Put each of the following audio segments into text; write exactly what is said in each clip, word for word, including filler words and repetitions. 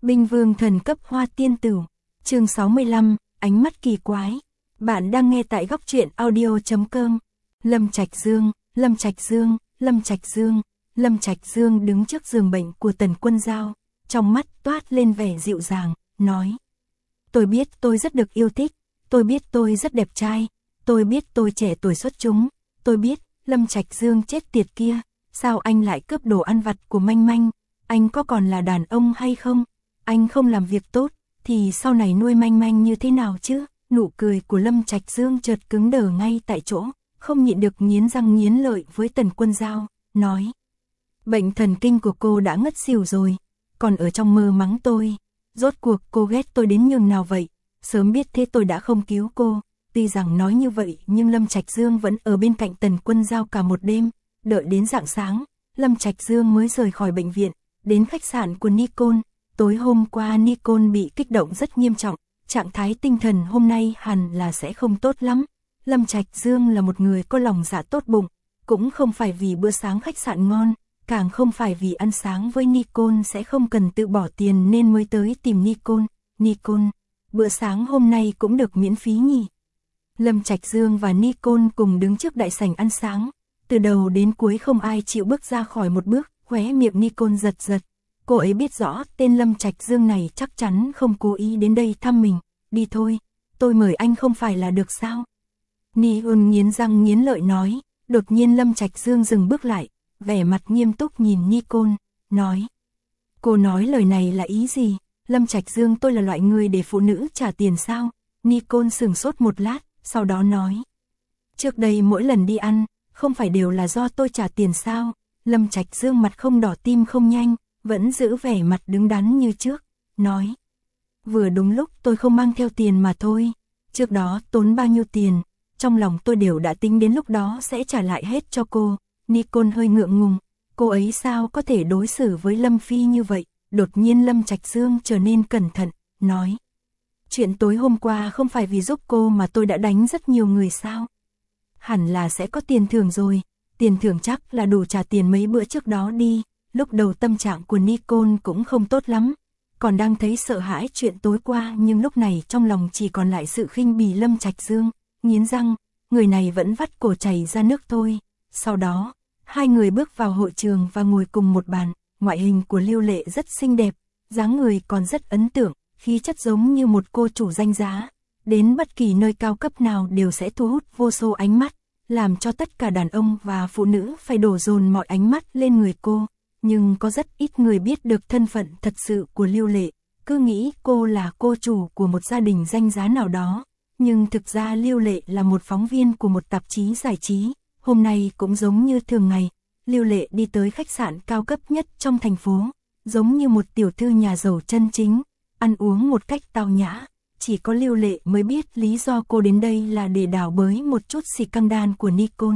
Binh vương thần cấp hoa tiên tử. Chương sáu mươi lăm, ánh mắt kỳ quái. Bạn đang nghe tại góc truyện audio chấm com. Lâm Trạch Dương, Lâm Trạch Dương, Lâm Trạch Dương. Lâm Trạch Dương đứng trước giường bệnh của Tần Quân Giao, trong mắt toát lên vẻ dịu dàng, nói: "Tôi biết tôi rất được yêu thích, tôi biết tôi rất đẹp trai, tôi biết tôi trẻ tuổi xuất chúng, tôi biết, Lâm Trạch Dương chết tiệt kia, sao anh lại cướp đồ ăn vặt của Manh Manh, anh có còn là đàn ông hay không? Anh không làm việc tốt, thì sau này nuôi Manh Manh như thế nào chứ?" Nụ cười của Lâm Trạch Dương chợt cứng đờ ngay tại chỗ, không nhịn được nghiến răng nghiến lợi với Tần Quân Giao, nói: "Bệnh thần kinh của cô đã ngất xỉu rồi, còn ở trong mơ mắng tôi, rốt cuộc cô ghét tôi đến nhường nào vậy, sớm biết thế tôi đã không cứu cô." Tuy rằng nói như vậy nhưng Lâm Trạch Dương vẫn ở bên cạnh Tần Quân Giao cả một đêm, đợi đến rạng sáng, Lâm Trạch Dương mới rời khỏi bệnh viện, đến khách sạn của Nicole. Tối hôm qua Nicole bị kích động rất nghiêm trọng, trạng thái tinh thần hôm nay hẳn là sẽ không tốt lắm. Lâm Trạch Dương là một người có lòng dạ tốt bụng, cũng không phải vì bữa sáng khách sạn ngon, càng không phải vì ăn sáng với Nicole sẽ không cần tự bỏ tiền nên mới tới tìm Nicole. "Nicole, bữa sáng hôm nay cũng được miễn phí nhỉ?" Lâm Trạch Dương và Nicole cùng đứng trước đại sảnh ăn sáng, từ đầu đến cuối không ai chịu bước ra khỏi một bước, khóe miệng Nicole giật giật. Cô ấy biết rõ tên Lâm Trạch Dương này chắc chắn không cố ý đến đây thăm mình. "Đi thôi, tôi mời anh không phải là được sao?" Nicole nghiến răng nghiến lợi nói. Đột nhiên Lâm Trạch Dương dừng bước lại, vẻ mặt nghiêm túc nhìn Nicole, nói: "Cô nói lời này là ý gì? Lâm Trạch Dương, tôi là loại người để phụ nữ trả tiền sao?" Nicole sửng sốt một lát, sau đó nói: "Trước đây mỗi lần đi ăn, không phải đều là do tôi trả tiền sao?" Lâm Trạch Dương mặt không đỏ tim không nhanh, vẫn giữ vẻ mặt đứng đắn như trước, nói: "Vừa đúng lúc tôi không mang theo tiền mà thôi, trước đó tốn bao nhiêu tiền, trong lòng tôi đều đã tính đến lúc đó sẽ trả lại hết cho cô." Nicole hơi ngượng ngùng, cô ấy sao có thể đối xử với Lâm Phi như vậy. Đột nhiên Lâm Trạch Dương trở nên cẩn thận, nói: "Chuyện tối hôm qua không phải vì giúp cô mà tôi đã đánh rất nhiều người sao? Hẳn là sẽ có tiền thưởng rồi, tiền thưởng chắc là đủ trả tiền mấy bữa trước đó đi." Lúc đầu tâm trạng của Nicole cũng không tốt lắm, còn đang thấy sợ hãi chuyện tối qua, nhưng lúc này trong lòng chỉ còn lại sự khinh bỉ Lâm Trạch Dương, nghiến răng, người này vẫn vắt cổ chảy ra nước thôi. Sau đó, hai người bước vào hội trường và ngồi cùng một bàn. Ngoại hình của Lưu Lệ rất xinh đẹp, dáng người còn rất ấn tượng, khí chất giống như một cô chủ danh giá, đến bất kỳ nơi cao cấp nào đều sẽ thu hút vô số ánh mắt, làm cho tất cả đàn ông và phụ nữ phải đổ dồn mọi ánh mắt lên người cô. Nhưng có rất ít người biết được thân phận thật sự của Lưu Lệ, cứ nghĩ cô là cô chủ của một gia đình danh giá nào đó, nhưng thực ra Lưu Lệ là một phóng viên của một tạp chí giải trí. Hôm nay cũng giống như thường ngày, Lưu Lệ đi tới khách sạn cao cấp nhất trong thành phố, giống như một tiểu thư nhà giàu chân chính, ăn uống một cách tao nhã. Chỉ có Lưu Lệ mới biết lý do cô đến đây là để đào bới một chút scandal của Nicole.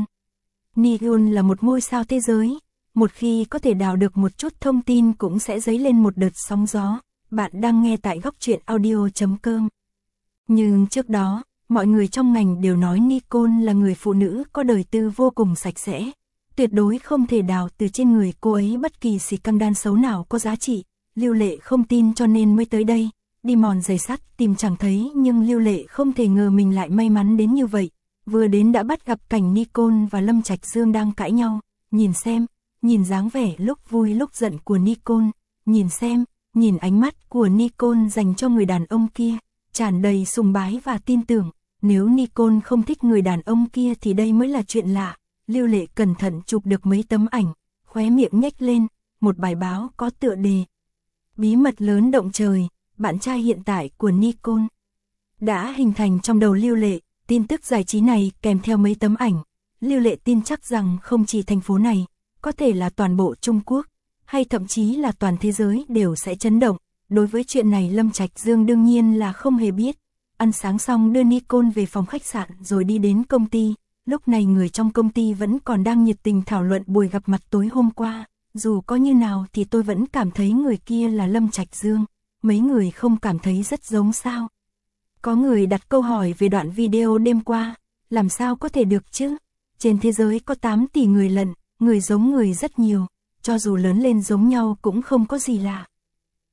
Nicole là một ngôi sao thế giới, một khi có thể đào được một chút thông tin cũng sẽ dấy lên một đợt sóng gió. Bạn đang nghe tại góc truyện audio chấm com. Nhưng trước đó, mọi người trong ngành đều nói Nicole là người phụ nữ có đời tư vô cùng sạch sẽ, tuyệt đối không thể đào từ trên người cô ấy bất kỳ scandal xấu nào có giá trị. Lưu Lệ không tin cho nên mới tới đây, đi mòn giày sắt tìm chẳng thấy, nhưng Lưu Lệ không thể ngờ mình lại may mắn đến như vậy. Vừa đến đã bắt gặp cảnh Nicole và Lâm Trạch Dương đang cãi nhau. Nhìn xem, nhìn dáng vẻ lúc vui lúc giận của Nicole, nhìn xem, nhìn ánh mắt của Nicole dành cho người đàn ông kia, tràn đầy sùng bái và tin tưởng. Nếu Nicole không thích người đàn ông kia thì đây mới là chuyện lạ. Lưu Lệ cẩn thận chụp được mấy tấm ảnh, khóe miệng nhếch lên, một bài báo có tựa đề: "Bí mật lớn động trời, bạn trai hiện tại của Nicole." Đã hình thành trong đầu Lưu Lệ. Tin tức giải trí này kèm theo mấy tấm ảnh, Lưu Lệ tin chắc rằng không chỉ thành phố này, có thể là toàn bộ Trung Quốc, hay thậm chí là toàn thế giới đều sẽ chấn động. Đối với chuyện này Lâm Trạch Dương đương nhiên là không hề biết. Ăn sáng xong đưa Nicole về phòng khách sạn rồi đi đến công ty. Lúc này người trong công ty vẫn còn đang nhiệt tình thảo luận buổi gặp mặt tối hôm qua. Dù có như nào thì tôi vẫn cảm thấy người kia là Lâm Trạch Dương. Mấy người không cảm thấy rất giống sao? Có người đặt câu hỏi về đoạn video đêm qua. Làm sao có thể được chứ? Trên thế giới có tám tỷ người lận, người giống người rất nhiều. Cho dù lớn lên giống nhau cũng không có gì lạ.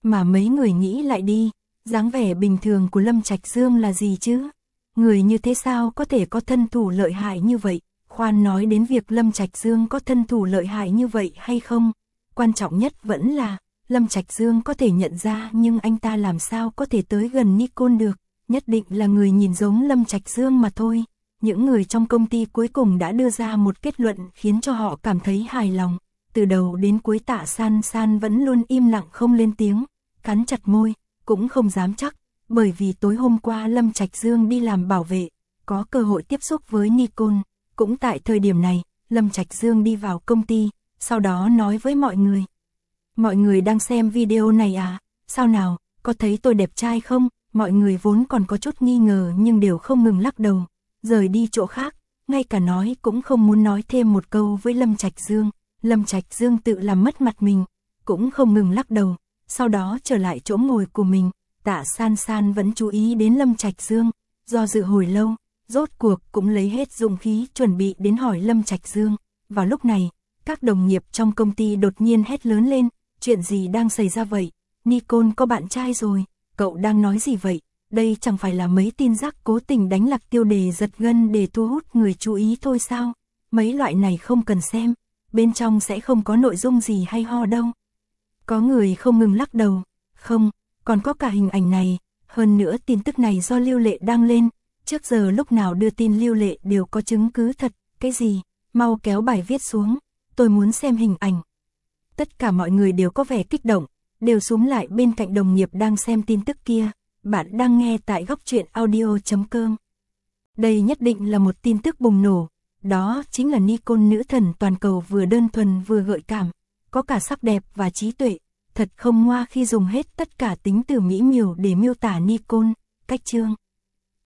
Mà mấy người nghĩ lại đi, dáng vẻ bình thường của Lâm Trạch Dương là gì chứ? Người như thế sao có thể có thân thủ lợi hại như vậy? Khoan nói đến việc Lâm Trạch Dương có thân thủ lợi hại như vậy hay không, quan trọng nhất vẫn là Lâm Trạch Dương có thể nhận ra, nhưng anh ta làm sao có thể tới gần Nicole được, nhất định là người nhìn giống Lâm Trạch Dương mà thôi. Những người trong công ty cuối cùng đã đưa ra một kết luận khiến cho họ cảm thấy hài lòng. Từ đầu đến cuối Tạ San San vẫn luôn im lặng không lên tiếng, cắn chặt môi, cũng không dám chắc, bởi vì tối hôm qua Lâm Trạch Dương đi làm bảo vệ, có cơ hội tiếp xúc với Nicole. Cũng tại thời điểm này, Lâm Trạch Dương đi vào công ty, sau đó nói với mọi người. Mọi người đang xem video này à, sao nào, có thấy tôi đẹp trai không? Mọi người vốn còn có chút nghi ngờ nhưng đều không ngừng lắc đầu, rời đi chỗ khác, ngay cả nói cũng không muốn nói thêm một câu với Lâm Trạch Dương. Lâm Trạch Dương tự làm mất mặt mình, cũng không ngừng lắc đầu, sau đó trở lại chỗ ngồi của mình. Tạ San San vẫn chú ý đến Lâm Trạch Dương, do dự hồi lâu, rốt cuộc cũng lấy hết dũng khí chuẩn bị đến hỏi Lâm Trạch Dương. Vào lúc này, các đồng nghiệp trong công ty đột nhiên hét lớn lên, chuyện gì đang xảy ra vậy? Nicole có bạn trai rồi, cậu đang nói gì vậy? Đây chẳng phải là mấy tin rác cố tình đánh lạc tiêu đề giật gân để thu hút người chú ý thôi sao? Mấy loại này không cần xem, bên trong sẽ không có nội dung gì hay ho đâu. Có người không ngừng lắc đầu, không, còn có cả hình ảnh này, hơn nữa tin tức này do Lưu Lệ đăng lên, trước giờ lúc nào đưa tin Lưu Lệ đều có chứng cứ thật, cái gì, mau kéo bài viết xuống, tôi muốn xem hình ảnh. Tất cả mọi người đều có vẻ kích động, đều xúm lại bên cạnh đồng nghiệp đang xem tin tức kia. Bạn đang nghe tại góc truyện audio chấm com. Đây nhất định là một tin tức bùng nổ, đó chính là Nicole nữ thần toàn cầu vừa đơn thuần vừa gợi cảm, có cả sắc đẹp và trí tuệ, thật không ngoa khi dùng hết tất cả tính từ mỹ miều để miêu tả Nicole. Cách chương